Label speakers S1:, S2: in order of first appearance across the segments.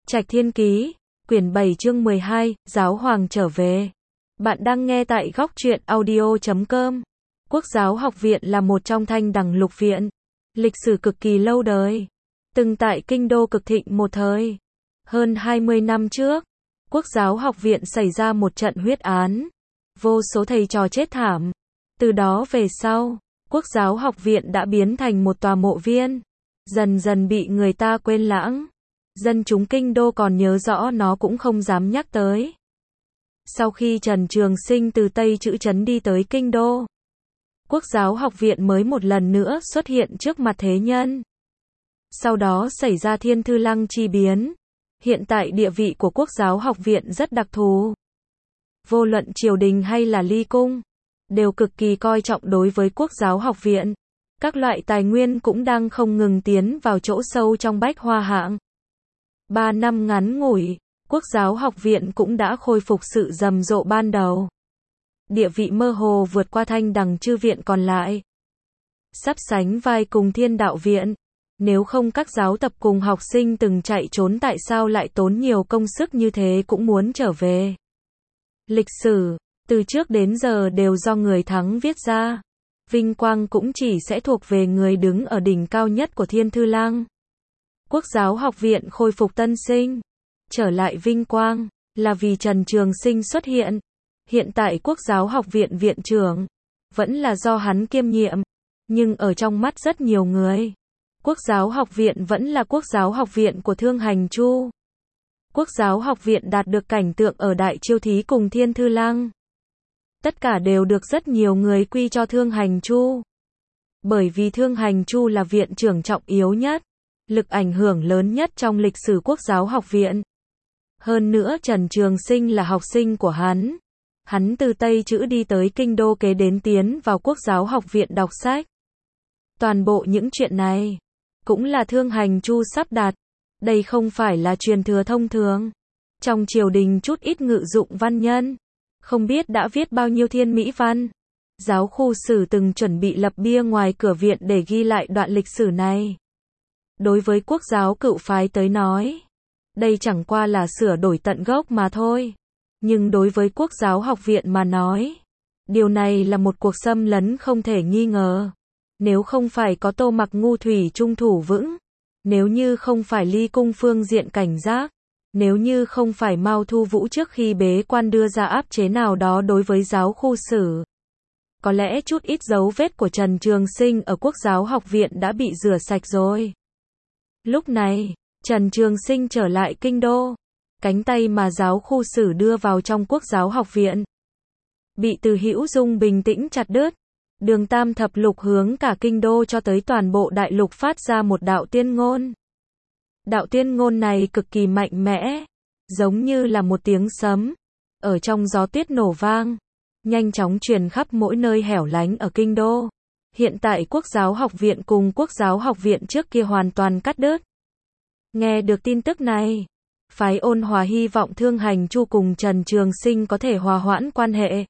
S1: Trạch Thiên Ký, quyển 7 chương 12, Giáo Hoàng trở về. Bạn đang nghe tại góc truyện audio.com. Quốc giáo học viện là một trong thanh đẳng lục viện. Lịch sử cực kỳ lâu đời. Từng tại kinh đô cực thịnh một thời. Hơn 20 năm trước, Quốc giáo học viện xảy ra một trận huyết án. Vô số thầy trò chết thảm. Từ đó về sau, Quốc giáo học viện đã biến thành một tòa mộ viên. Dần dần bị người ta quên lãng. Dân chúng kinh đô còn nhớ rõ nó cũng không dám nhắc tới. Sau khi Trần Trường Sinh từ Tây Trữ Trấn đi tới kinh đô, Quốc giáo học viện mới một lần nữa xuất hiện trước mặt thế nhân. Sau đó xảy ra Thiên Thư Lăng chi biến. Hiện tại địa vị của Quốc giáo học viện rất đặc thù. Vô luận triều đình hay là ly cung, đều cực kỳ coi trọng đối với Quốc giáo học viện. Các loại tài nguyên cũng đang không ngừng tiến vào chỗ sâu trong bách hoa hạng. 3 năm ngắn ngủi, Quốc giáo học viện cũng đã khôi phục sự rầm rộ ban đầu. Địa vị mơ hồ vượt qua thanh đằng chư viện còn lại. Sắp sánh vai cùng Thiên Đạo viện. Nếu không các giáo tập cùng học sinh từng chạy trốn tại sao lại tốn nhiều công sức như thế cũng muốn trở về. Lịch sử, từ trước đến giờ đều do người thắng viết ra. Vinh quang cũng chỉ sẽ thuộc về người đứng ở đỉnh cao nhất của Thiên Thư Lăng. Quốc giáo học viện khôi phục tân sinh, trở lại vinh quang, là vì Trần Trường Sinh xuất hiện. Hiện tại Quốc giáo học viện viện trưởng, vẫn là do hắn kiêm nhiệm. Nhưng ở trong mắt rất nhiều người, Quốc giáo học viện vẫn là Quốc giáo học viện của Thương Hành Chu. Quốc giáo học viện đạt được cảnh tượng ở Đại Chiêu Thí cùng Thiên Thư Lăng. Tất cả đều được rất nhiều người quy cho Thương Hành Chu. Bởi vì Thương Hành Chu là viện trưởng trọng yếu nhất, lực ảnh hưởng lớn nhất trong lịch sử Quốc giáo học viện. Hơn nữa Trần Trường Sinh là học sinh của hắn. Hắn từ Tây Trữ đi tới kinh đô kế đến tiến vào Quốc giáo học viện đọc sách. Toàn bộ những chuyện này, cũng là Thương Hành Chu sắp đặt. Đây không phải là truyền thừa thông thường. Trong triều đình chút ít ngự dụng văn nhân, không biết đã viết bao nhiêu thiên mỹ văn. Giáo khu sử từng chuẩn bị lập bia ngoài cửa viện để ghi lại đoạn lịch sử này. Đối với Quốc giáo cựu phái tới nói, đây chẳng qua là sửa đổi tận gốc mà thôi. Nhưng đối với Quốc giáo học viện mà nói, điều này là một cuộc xâm lấn không thể nghi ngờ. Nếu không phải có Tô Mặc Ngu thủy trung thủ vững, nếu như không phải ly cung phương diện cảnh giác, nếu như không phải Mao Thu Vũ trước khi bế quan đưa ra áp chế nào đó đối với giáo khu sử, có lẽ chút ít dấu vết của Trần Trường Sinh ở Quốc giáo học viện đã bị rửa sạch rồi. Lúc này, Trần Trường Sinh trở lại kinh đô. Cánh tay mà giáo khu sử đưa vào trong Quốc giáo học viện bị Từ Hữu Dung bình tĩnh chặt đứt. Đường Tam Thập Lục hướng cả kinh đô cho tới toàn bộ đại lục phát ra một đạo tiên ngôn. Đạo tiên ngôn này cực kỳ mạnh mẽ, giống như là một tiếng sấm, ở trong gió tuyết nổ vang, nhanh chóng truyền khắp mỗi nơi hẻo lánh ở kinh đô. Hiện tại Quốc giáo học viện cùng Quốc giáo học viện trước kia hoàn toàn cắt đứt. Nghe được tin tức này, phái Ôn Hòa hy vọng Thương Hành Chu cùng Trần Trường Sinh có thể hòa hoãn quan hệ.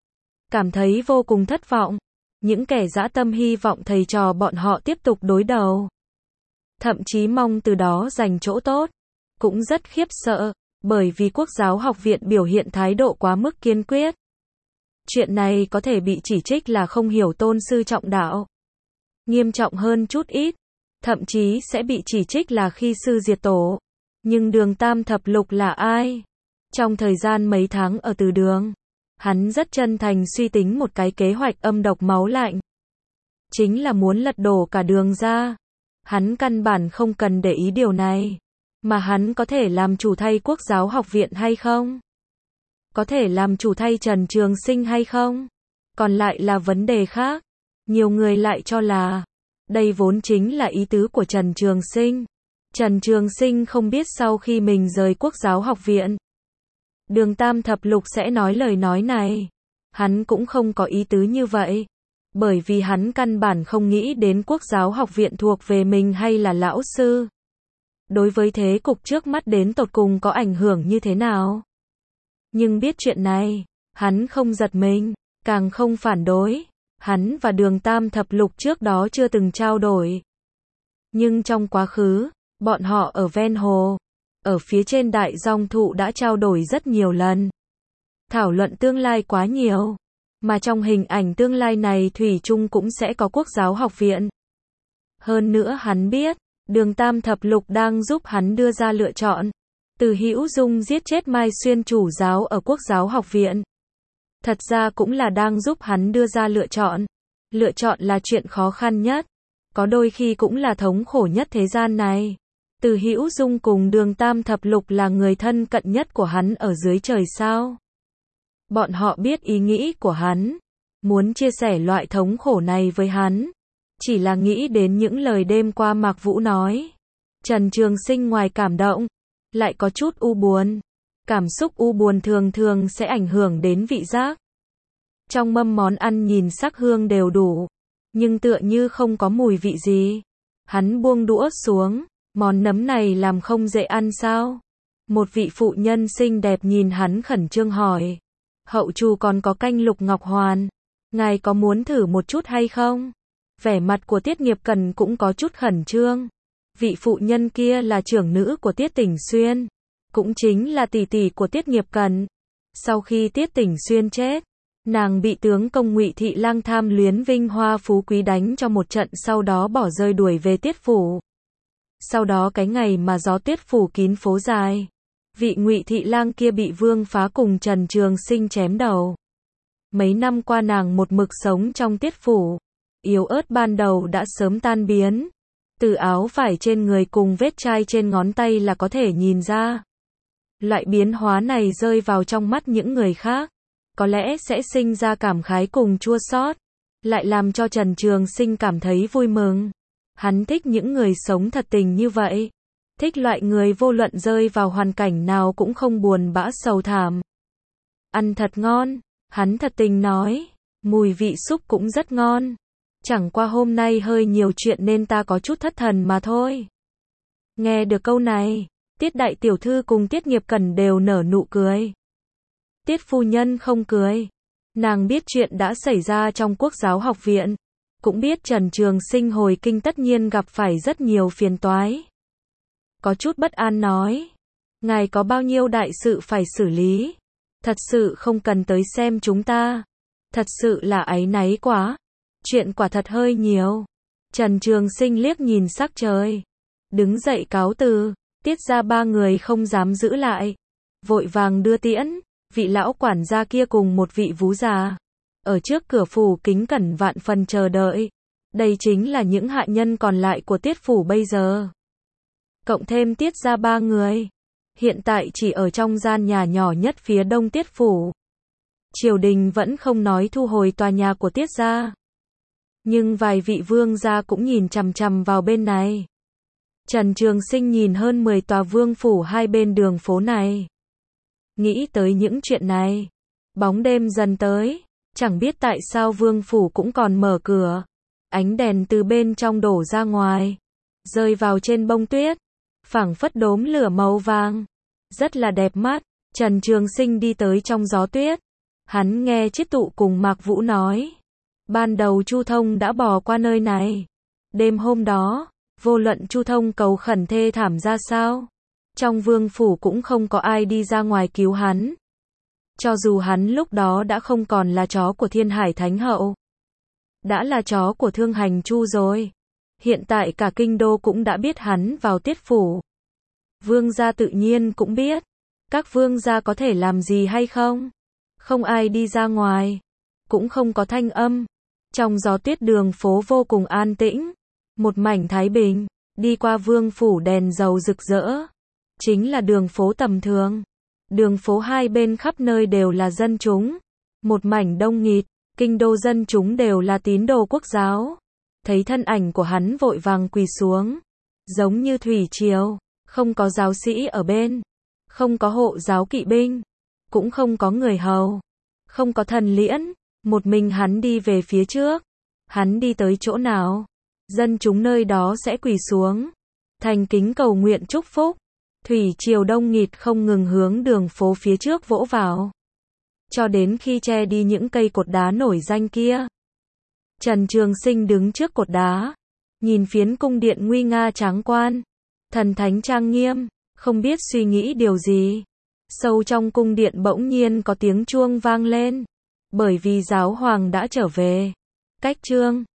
S1: Cảm thấy vô cùng thất vọng. Những kẻ dã tâm hy vọng thầy trò bọn họ tiếp tục đối đầu. Thậm chí mong từ đó giành chỗ tốt. Cũng rất khiếp sợ, bởi vì Quốc giáo học viện biểu hiện thái độ quá mức kiên quyết. Chuyện này có thể bị chỉ trích là không hiểu tôn sư trọng đạo. Nghiêm trọng hơn chút ít, thậm chí sẽ bị chỉ trích là khi sư diệt tổ. Nhưng Đường Tam Thập Lục là ai? Trong thời gian mấy tháng ở Từ Đường, hắn rất chân thành suy tính một cái kế hoạch âm độc máu lạnh. Chính là muốn lật đổ cả Đường ra. Hắn căn bản không cần để ý điều này. Mà hắn có thể làm chủ thay Quốc giáo học viện hay không? Có thể làm chủ thay Trần Trường Sinh hay không? Còn lại là vấn đề khác. Nhiều người lại cho là đây vốn chính là ý tứ của Trần Trường Sinh. Trần Trường Sinh không biết sau khi mình rời Quốc giáo học viện, Đường Tam Thập Lục sẽ nói lời nói này. Hắn cũng không có ý tứ như vậy. Bởi vì hắn căn bản không nghĩ đến Quốc giáo học viện thuộc về mình hay là lão sư. Đối với thế cục trước mắt đến tột cùng có ảnh hưởng như thế nào. Nhưng biết chuyện này, hắn không giật mình, càng không phản đối. Hắn và Đường Tam Thập Lục trước đó chưa từng trao đổi. Nhưng trong quá khứ, bọn họ ở ven hồ, ở phía trên đại dòng thụ đã trao đổi rất nhiều lần. Thảo luận tương lai quá nhiều. Mà trong hình ảnh tương lai này thủy chung cũng sẽ có Quốc giáo học viện. Hơn nữa hắn biết, Đường Tam Thập Lục đang giúp hắn đưa ra lựa chọn. Từ Hữu Dung giết chết Mai Xuyên chủ giáo ở Quốc giáo học viện. Thật ra cũng là đang giúp hắn đưa ra lựa chọn. Lựa chọn là chuyện khó khăn nhất. Có đôi khi cũng là thống khổ nhất thế gian này. Từ Hữu Dung cùng Đường Tam Thập Lục là người thân cận nhất của hắn ở dưới trời sao. Bọn họ biết ý nghĩ của hắn. Muốn chia sẻ loại thống khổ này với hắn. Chỉ là nghĩ đến những lời đêm qua Mạc Vũ nói. Trần Trường Sinh ngoài cảm động, lại có chút u buồn. Cảm xúc u buồn thường thường sẽ ảnh hưởng đến vị giác. Trong mâm món ăn nhìn sắc hương đều đủ, nhưng tựa như không có mùi vị gì. Hắn buông đũa xuống, món nấm này làm không dễ ăn sao? Một vị phụ nhân xinh đẹp nhìn hắn khẩn trương hỏi. Hậu trù còn có canh lục ngọc hoàn, ngài có muốn thử một chút hay không? Vẻ mặt của Tiết Nghiệp Cần cũng có chút khẩn trương. Vị phụ nhân kia là trưởng nữ của Tiết Tỉnh Xuyên, cũng chính là tỷ tỷ của Tiết Nghiệp Cần. Sau khi Tiết Tỉnh Xuyên chết, nàng bị tướng công Ngụy Thị Lang tham luyến vinh hoa phú quý đánh cho một trận, sau đó bỏ rơi đuổi về Tiết phủ. Sau đó cái ngày mà gió Tiết phủ kín phố dài, vị Ngụy Thị Lang kia bị Vương Phá cùng Trần Trường Sinh chém đầu. Mấy năm qua nàng một mực sống trong Tiết phủ, yếu ớt ban đầu đã sớm tan biến. Từ áo vải trên người cùng vết chai trên ngón tay là có thể nhìn ra. Loại biến hóa này rơi vào trong mắt những người khác, có lẽ sẽ sinh ra cảm khái cùng chua xót, lại làm cho Trần Trường Sinh cảm thấy vui mừng. Hắn thích những người sống thật tình như vậy. Thích loại người vô luận rơi vào hoàn cảnh nào cũng không buồn bã sầu thảm. Ăn thật ngon, hắn thật tình nói. Mùi vị súp cũng rất ngon. Chẳng qua hôm nay hơi nhiều chuyện nên ta có chút thất thần mà thôi. Nghe được câu này, Tiết đại tiểu thư cùng Tiết Nghiệp Cần đều nở nụ cười. Tiết phu nhân không cười. Nàng biết chuyện đã xảy ra trong Quốc giáo học viện. Cũng biết Trần Trường Sinh hồi kinh tất nhiên gặp phải rất nhiều phiền toái. Có chút bất an nói. Ngài có bao nhiêu đại sự phải xử lý. Thật sự không cần tới xem chúng ta. Thật sự là áy náy quá. Chuyện quả thật hơi nhiều. Trần Trường Sinh liếc nhìn sắc trời. Đứng dậy cáo từ. Tiết ra ba người không dám giữ lại. Vội vàng đưa tiễn. Vị lão quản gia kia cùng một vị vú già. Ở trước cửa phủ kính cẩn vạn phần chờ đợi. Đây chính là những hạ nhân còn lại của Tiết phủ bây giờ. Cộng thêm Tiết ra ba người. Hiện tại chỉ ở trong gian nhà nhỏ nhất phía đông Tiết phủ. Triều đình vẫn không nói thu hồi tòa nhà của Tiết gia. Nhưng vài vị vương gia cũng nhìn chằm chằm vào bên này. Trần Trường Sinh nhìn hơn 10 tòa vương phủ hai bên đường phố này. Nghĩ tới những chuyện này. Bóng đêm dần tới. Chẳng biết tại sao vương phủ cũng còn mở cửa. Ánh đèn từ bên trong đổ ra ngoài. Rơi vào trên bông tuyết. Phảng phất đốm lửa màu vàng. Rất là đẹp mắt. Trần Trường Sinh đi tới trong gió tuyết. Hắn nghe Chiết Tụ cùng Mạc Vũ nói. Ban đầu Chu Thông đã bỏ qua nơi này. Đêm hôm đó, vô luận Chu Thông cầu khẩn thê thảm ra sao, trong vương phủ cũng không có ai đi ra ngoài cứu hắn. Cho dù hắn lúc đó đã không còn là chó của Thiên Hải Thánh Hậu, đã là chó của Thương Hành Chu rồi. Hiện tại cả kinh đô cũng đã biết hắn vào Tiết phủ. Vương gia tự nhiên cũng biết. Các vương gia có thể làm gì hay không? Không ai đi ra ngoài. Cũng không có thanh âm. Trong gió tuyết đường phố vô cùng an tĩnh. Một mảnh thái bình. Đi qua vương phủ đèn dầu rực rỡ. Chính là đường phố tầm thường. Đường phố hai bên khắp nơi đều là dân chúng. Một mảnh đông nghịt. Kinh đô dân chúng đều là tín đồ Quốc giáo. Thấy thân ảnh của hắn vội vàng quỳ xuống. Giống như thủy triều. Không có giáo sĩ ở bên. Không có hộ giáo kỵ binh. Cũng không có người hầu. Không có thần liễn. Một mình hắn đi về phía trước. Hắn đi tới chỗ nào, dân chúng nơi đó sẽ quỳ xuống. Thành kính cầu nguyện chúc phúc. Thủy triều đông nghịt không ngừng hướng đường phố phía trước vỗ vào. Cho đến khi che đi những cây cột đá nổi danh kia. Trần Trường Sinh đứng trước cột đá. Nhìn phiến cung điện nguy nga tráng quan. Thần thánh trang nghiêm. Không biết suy nghĩ điều gì. Sâu trong cung điện bỗng nhiên có tiếng chuông vang lên. Bởi vì giáo hoàng đã trở về. Cách chương